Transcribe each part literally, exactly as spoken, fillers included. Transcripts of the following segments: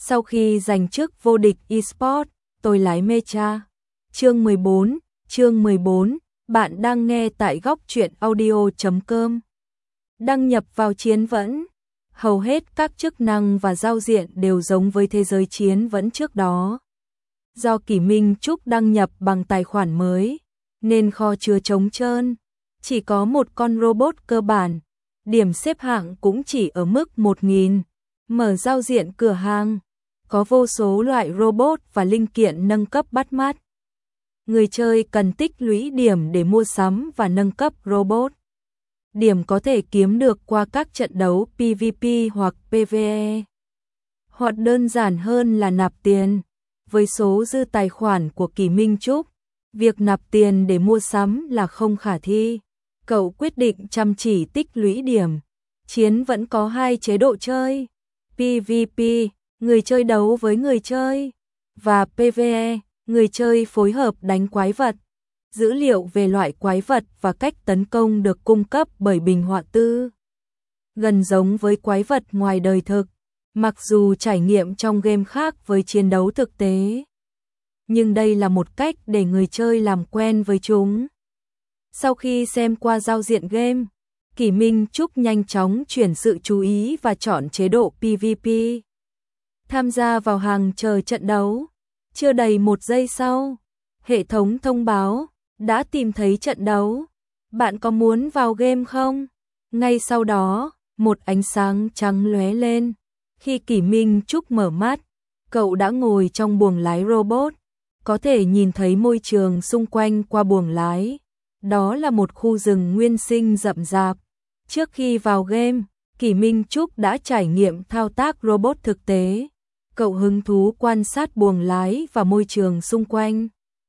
Sau khi giành chức vô địch eSports, tôi lái Mecha. Chương mười bốn, chương mười bốn, bạn đang nghe tại góc truyện audio chấm com. Đăng nhập vào chiến vẫn. Hầu hết các chức năng và giao diện đều giống với thế giới chiến vẫn trước đó. Do Kỷ Minh Trúc đăng nhập bằng tài khoản mới, nên kho chứa trống trơn, chỉ có một con robot cơ bản, điểm xếp hạng cũng chỉ ở mức một nghìn. Mở giao diện cửa hàng, có vô số loại robot và linh kiện nâng cấp bắt mắt. Người chơi cần tích lũy điểm để mua sắm và nâng cấp robot. Điểm có thể kiếm được qua các trận đấu pê vê pê hoặc pê vê e. Hoặc đơn giản hơn là nạp tiền. Với số dư tài khoản của Kỷ Minh Trúc, việc nạp tiền để mua sắm là không khả thi. Cậu quyết định chăm chỉ tích lũy điểm. Chiến vẫn có hai chế độ chơi, pê vê pê, người chơi đấu với người chơi, và pê vê e, người chơi phối hợp đánh quái vật. Dữ liệu về loại quái vật và cách tấn công được cung cấp bởi bình họa tư. Gần giống với quái vật ngoài đời thực, mặc dù trải nghiệm trong game khác với chiến đấu thực tế. Nhưng đây là một cách để người chơi làm quen với chúng. Sau khi xem qua giao diện game, Kỷ Minh Trúc nhanh chóng chuyển sự chú ý và chọn chế độ pê vê pê. Tham gia vào hàng chờ trận đấu. Chưa đầy một giây sau, hệ thống thông báo, đã tìm thấy trận đấu. Bạn có muốn vào game không? Ngay sau đó, một ánh sáng trắng lóe lên. Khi Kỷ Minh Trúc mở mắt, cậu đã ngồi trong buồng lái robot, có thể nhìn thấy môi trường xung quanh qua buồng lái. Đó là một khu rừng nguyên sinh rậm rạp. Trước khi vào game, Kỷ Minh Trúc đã trải nghiệm thao tác robot thực tế. Cậu hứng thú quan sát buồng lái và môi trường xung quanh.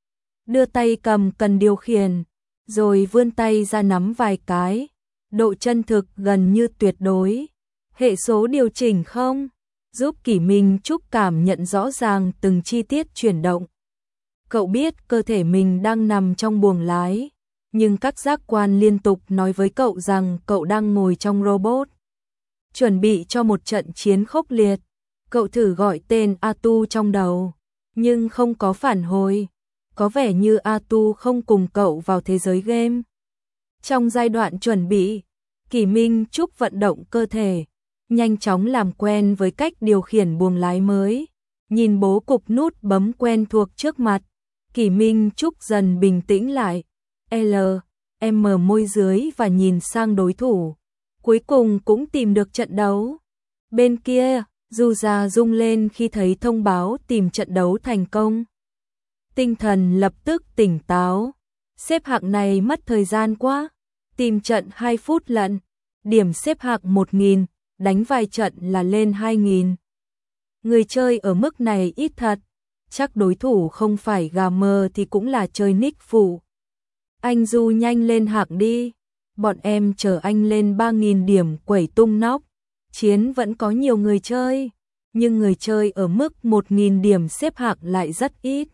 Đưa tay cầm cần điều khiển, rồi vươn tay ra nắm vài cái. Độ chân thực gần như tuyệt đối. Hệ số điều chỉnh không, giúp Kỷ Minh Trúc cảm nhận rõ ràng từng chi tiết chuyển động. Cậu biết cơ thể mình đang nằm trong buồng lái, nhưng các giác quan liên tục nói với cậu rằng cậu đang ngồi trong robot. Chuẩn bị cho một trận chiến khốc liệt, cậu thử gọi tên Atu trong đầu, nhưng không có phản hồi. Có vẻ như Atu không cùng cậu vào thế giới game. Trong giai đoạn chuẩn bị, Kỷ Minh Trúc vận động cơ thể, nhanh chóng làm quen với cách điều khiển buồng lái mới. Nhìn bố cục nút bấm quen thuộc trước mặt, Kỷ Minh Trúc dần bình tĩnh lại. L, M môi dưới và nhìn sang đối thủ. Cuối cùng cũng tìm được trận đấu. Bên kia, Juza rung lên khi thấy thông báo tìm trận đấu thành công. Tinh thần lập tức tỉnh táo. Xếp hạng này mất thời gian quá. Tìm trận hai phút lận. Điểm xếp hạng một nghìn, đánh vài trận là lên hai nghìn. Người chơi ở mức này ít thật. Chắc đối thủ không phải gà mờ thì cũng là chơi nick phụ. Anh Du nhanh lên hạng đi. Bọn em chờ anh lên ba nghìn điểm quẩy tung nóc. Chiến vẫn có nhiều người chơi, nhưng người chơi ở mức một nghìn điểm xếp hạng lại rất ít.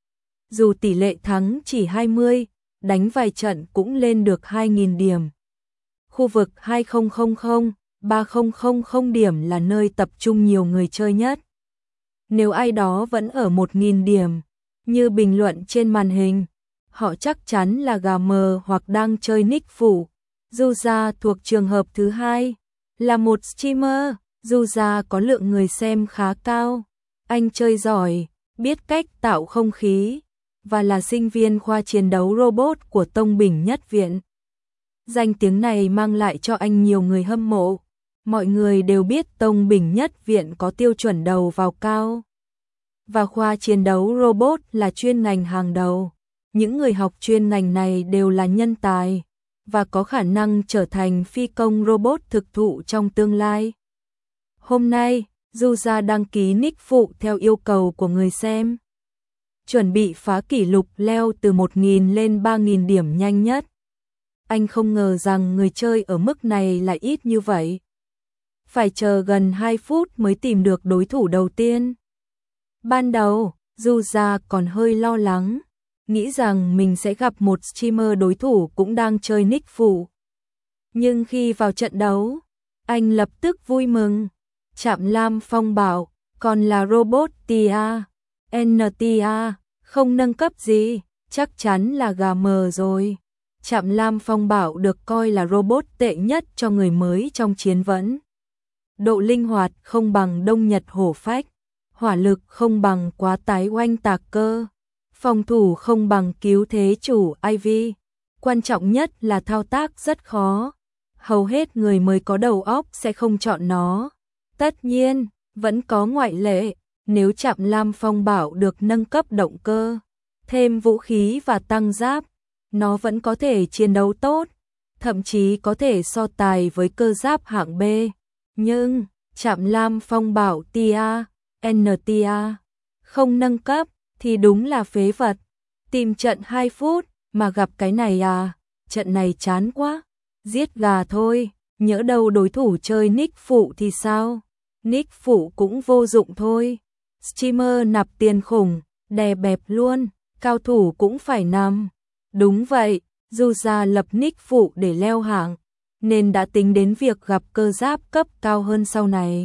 Dù tỷ lệ thắng chỉ hai mươi, đánh vài trận cũng lên được hai nghìn điểm. Khu vực hai nghìn, ba nghìn điểm là nơi tập trung nhiều người chơi nhất. Nếu ai đó vẫn ở một nghìn điểm, như bình luận trên màn hình, họ chắc chắn là gà mờ hoặc đang chơi nick phụ. Juza thuộc trường hợp thứ hai, là một streamer. Juza có lượng người xem khá cao. Anh chơi giỏi, biết cách tạo không khí, và là sinh viên khoa chiến đấu robot của Tông Bình Nhất Viện. Danh tiếng này mang lại cho anh nhiều người hâm mộ. Mọi người đều biết Tông Bình Nhất Viện có tiêu chuẩn đầu vào cao, và khoa chiến đấu robot là chuyên ngành hàng đầu. Những người học chuyên ngành này đều là nhân tài, và có khả năng trở thành phi công robot thực thụ trong tương lai. Hôm nay, Juza đăng ký nick phụ theo yêu cầu của người xem. Chuẩn bị phá kỷ lục leo từ một nghìn lên ba nghìn điểm nhanh nhất. Anh không ngờ rằng người chơi ở mức này lại ít như vậy. Phải chờ gần hai phút mới tìm được đối thủ đầu tiên. Ban đầu, Juza còn hơi lo lắng, nghĩ rằng mình sẽ gặp một streamer đối thủ cũng đang chơi nick phụ. Nhưng khi vào trận đấu, anh lập tức vui mừng. Trạm Lam Phong bảo, còn là robot tia, en tia, không nâng cấp gì, chắc chắn là gà mờ rồi. Trạm Lam Phong Bảo được coi là robot tệ nhất cho người mới trong chiến vẫn. Độ linh hoạt không bằng Đông Nhật Hổ Phách, hỏa lực không bằng Quá Tái Oanh Tạc Cơ, phòng thủ không bằng Cứu Thế Chủ Ivy. Quan trọng nhất là thao tác rất khó. Hầu hết người mới có đầu óc sẽ không chọn nó. Tất nhiên, vẫn có ngoại lệ. Nếu Trạm Lam Phong Bảo được nâng cấp động cơ, thêm vũ khí và tăng giáp, nó vẫn có thể chiến đấu tốt, thậm chí có thể so tài với cơ giáp hạng B. Nhưng, Trạm Lam Phong Bảo tia, en tia, không nâng cấp, thì đúng là phế vật. Tìm trận hai phút, mà gặp cái này à, trận này chán quá. Giết gà thôi, nhỡ đâu đối thủ chơi nick phụ thì sao? Nick phụ cũng vô dụng thôi. Streamer nạp tiền khủng, đè bẹp luôn, cao thủ cũng phải nằm. Đúng vậy, dù ra lập nick phụ để leo hạng, nên đã tính đến việc gặp cơ giáp cấp cao hơn sau này.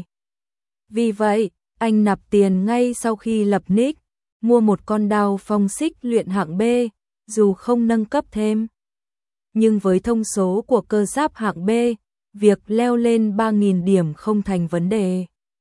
Vì vậy, anh nạp tiền ngay sau khi lập nick, mua một con đao phong xích luyện hạng B, dù không nâng cấp thêm. Nhưng với thông số của cơ giáp hạng B, việc leo lên ba nghìn điểm không thành vấn đề.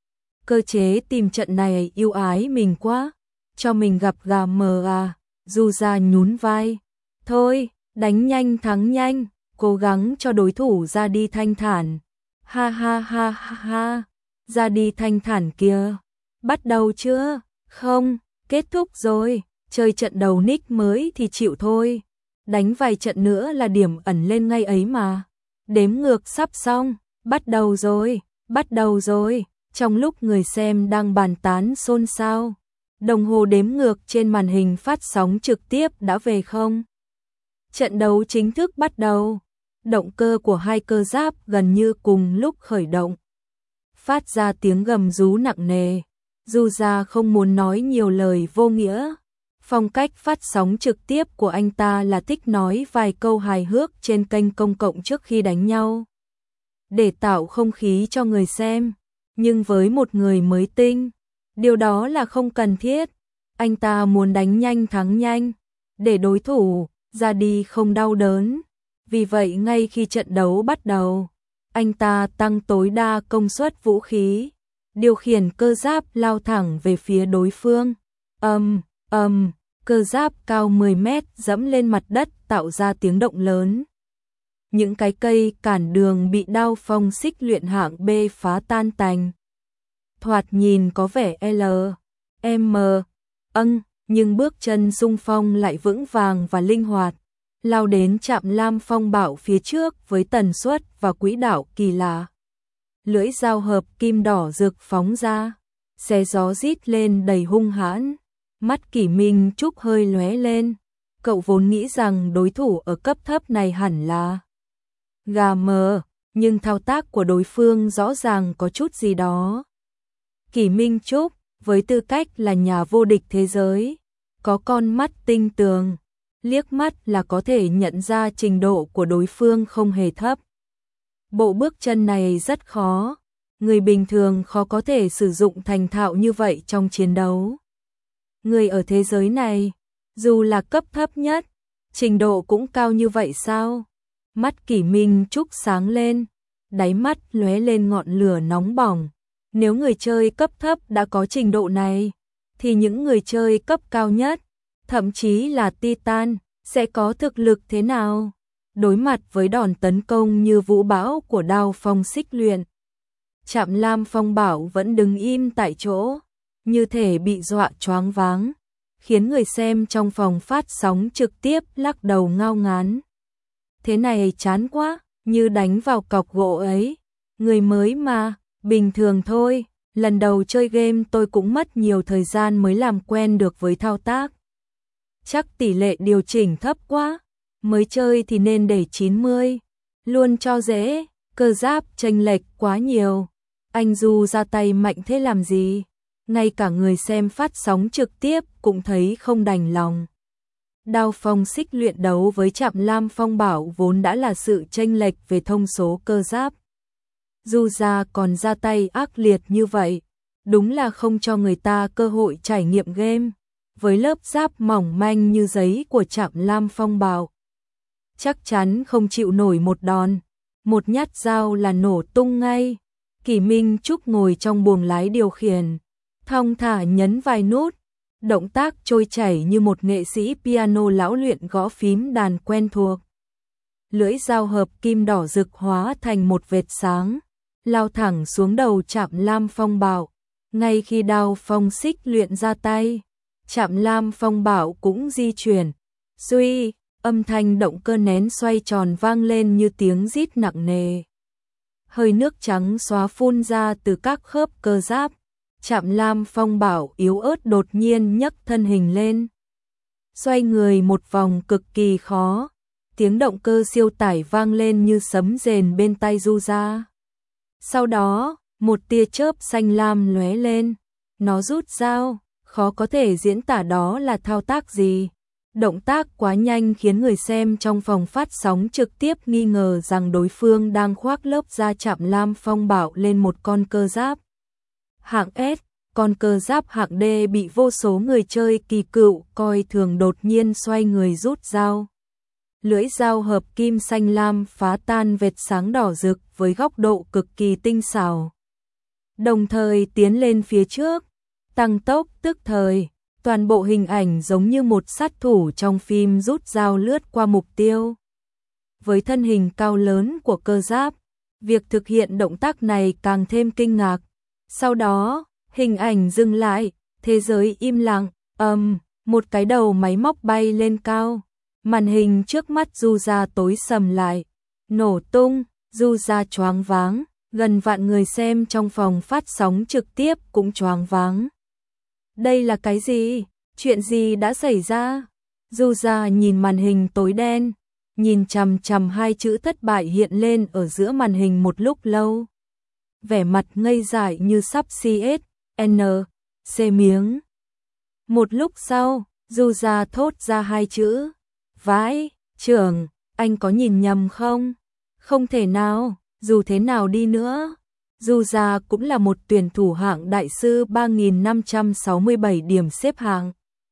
Cơ chế tìm trận này yêu ái mình quá, cho mình gặp gà mờ à, dù ra nhún vai. Thôi, đánh nhanh thắng nhanh, cố gắng cho đối thủ ra đi thanh thản. Ha ha ha ha ha, ra đi thanh thản kìa. Bắt đầu chưa? Không, kết thúc rồi, chơi trận đầu nick mới thì chịu thôi. Đánh vài trận nữa là điểm ẩn lên ngay ấy mà. Đếm ngược sắp xong, bắt đầu rồi, bắt đầu rồi. Trong lúc người xem đang bàn tán xôn xao, đồng hồ đếm ngược trên màn hình phát sóng trực tiếp đã về không? Trận đấu chính thức bắt đầu. Động cơ của hai cơ giáp gần như cùng lúc khởi động, phát ra tiếng gầm rú nặng nề. Dù ra không muốn nói nhiều lời vô nghĩa, phong cách phát sóng trực tiếp của anh ta là thích nói vài câu hài hước trên kênh công cộng trước khi đánh nhau, để tạo không khí cho người xem. Nhưng với một người mới tinh, điều đó là không cần thiết. Anh ta muốn đánh nhanh thắng nhanh, để đối thủ ra đi không đau đớn. Vì vậy ngay khi trận đấu bắt đầu, anh ta tăng tối đa công suất vũ khí, điều khiển cơ giáp lao thẳng về phía đối phương. Ầm, ầm, cơ giáp cao mười mét dẫm lên mặt đất tạo ra tiếng động lớn. Những cái cây cản đường bị đao phong xích luyện hạng B phá tan tành. Thoạt nhìn có vẻ L, M, âng, nhưng bước chân xung phong lại vững vàng và linh hoạt, lao đến Trạm Lam Phong Bảo phía trước với tần suất và quỹ đạo kỳ lạ. Lưỡi dao hợp kim đỏ rực phóng ra, xé gió rít lên đầy hung hãn. Mắt Kỷ Minh Trúc hơi lóe lên, cậu vốn nghĩ rằng đối thủ ở cấp thấp này hẳn là gà mờ, nhưng thao tác của đối phương rõ ràng có chút gì đó. Kỷ Minh Trúc, với tư cách là nhà vô địch thế giới, có con mắt tinh tường, liếc mắt là có thể nhận ra trình độ của đối phương không hề thấp. Bộ bước chân này rất khó, người bình thường khó có thể sử dụng thành thạo như vậy trong chiến đấu. Người ở thế giới này, dù là cấp thấp nhất, trình độ cũng cao như vậy sao? Mắt Kỷ Minh Trúc sáng lên, đáy mắt lóe lên ngọn lửa nóng bỏng. Nếu người chơi cấp thấp đã có trình độ này, thì những người chơi cấp cao nhất, thậm chí là Titan, sẽ có thực lực thế nào? Đối mặt với đòn tấn công như vũ bão của đao phong xích luyện, Trạm Lam Phong Bảo vẫn đứng im tại chỗ, như thể bị dọa choáng váng, khiến người xem trong phòng phát sóng trực tiếp lắc đầu ngao ngán. Thế này chán quá, như đánh vào cọc gỗ ấy. Người mới mà, bình thường thôi, lần đầu chơi game tôi cũng mất nhiều thời gian mới làm quen được với thao tác. Chắc tỷ lệ điều chỉnh thấp quá, mới chơi thì nên để chín mươi, luôn cho dễ, cơ giáp chênh lệch quá nhiều. Anh Du ra tay mạnh thế làm gì? Ngay cả người xem phát sóng trực tiếp cũng thấy không đành lòng. Đao phong xích luyện đấu với Trạm Lam Phong Bảo vốn đã là sự chênh lệch về thông số cơ giáp. Dù ra còn ra tay ác liệt như vậy, đúng là không cho người ta cơ hội trải nghiệm game. Với lớp giáp mỏng manh như giấy của Trạm Lam Phong Bạo, chắc chắn không chịu nổi một đòn, một nhát dao là nổ tung ngay. Kỷ Minh Trúc ngồi trong buồng lái điều khiển, thong thả nhấn vài nút, động tác trôi chảy như một nghệ sĩ piano lão luyện gõ phím đàn quen thuộc. Lưỡi dao hợp kim đỏ rực hóa thành một vệt sáng, lao thẳng xuống đầu Trạm Lam Phong Bạo. Ngay khi đao phong xích luyện ra tay, Trạm Lam Phong Bạo cũng di chuyển. Suy, âm thanh động cơ nén xoay tròn vang lên như tiếng rít nặng nề. Hơi nước trắng xóa phun ra từ các khớp cơ giáp. Trạm Lam Phong Bạo yếu ớt đột nhiên nhấc thân hình lên, xoay người một vòng cực kỳ khó. Tiếng động cơ siêu tải vang lên như sấm rền bên tai Du Gia. Sau đó, một tia chớp xanh lam lóe lên, nó rút dao, khó có thể diễn tả đó là thao tác gì. Động tác quá nhanh khiến người xem trong phòng phát sóng trực tiếp nghi ngờ rằng đối phương đang khoác lớp da Trạm Lam Phong Bạo lên một con cơ giáp hạng S. Con cơ giáp hạng D bị vô số người chơi kỳ cựu coi thường đột nhiên xoay người rút dao. Lưỡi dao hợp kim xanh lam phá tan vệt sáng đỏ rực với góc độ cực kỳ tinh xảo, đồng thời tiến lên phía trước, tăng tốc tức thời. Toàn bộ hình ảnh giống như một sát thủ trong phim rút dao lướt qua mục tiêu. Với thân hình cao lớn của cơ giáp, việc thực hiện động tác này càng thêm kinh ngạc. Sau đó, hình ảnh dừng lại, thế giới im lặng, ầm, um, một cái đầu máy móc bay lên cao. Màn hình trước mắt Du Gia tối sầm lại, nổ tung, Du Gia choáng váng, gần vạn người xem trong phòng phát sóng trực tiếp cũng choáng váng. Đây là cái gì? Chuyện gì đã xảy ra? Du Gia nhìn màn hình tối đen, nhìn chằm chằm hai chữ thất bại hiện lên ở giữa màn hình một lúc lâu. Vẻ mặt ngây dại như sắp xê en xê miếng. Một lúc sau, Du Gia thốt ra hai chữ. Vãi, trưởng, anh có nhìn nhầm không? Không thể nào, dù thế nào đi nữa. Du Gia cũng là một tuyển thủ hạng đại sư ba nghìn năm trăm sáu mươi bảy điểm xếp hạng.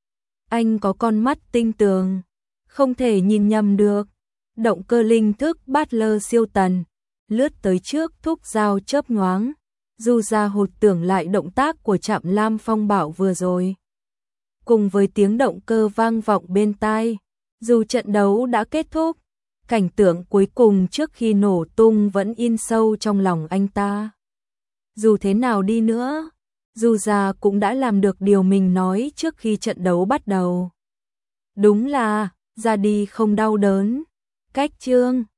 Anh có con mắt tinh tường, không thể nhìn nhầm được. Động cơ linh thức Butler siêu tần, lướt tới trước thúc dao chớp nhoáng. Du Gia hụt tưởng lại động tác của Trạm Lam Phong Bạo vừa rồi. Cùng với tiếng động cơ vang vọng bên tai, dù trận đấu đã kết thúc, cảnh tượng cuối cùng trước khi nổ tung vẫn in sâu trong lòng anh ta. Dù thế nào đi nữa, Du Gia cũng đã làm được điều mình nói trước khi trận đấu bắt đầu. Đúng là, ra đi không đau đớn. Cách chương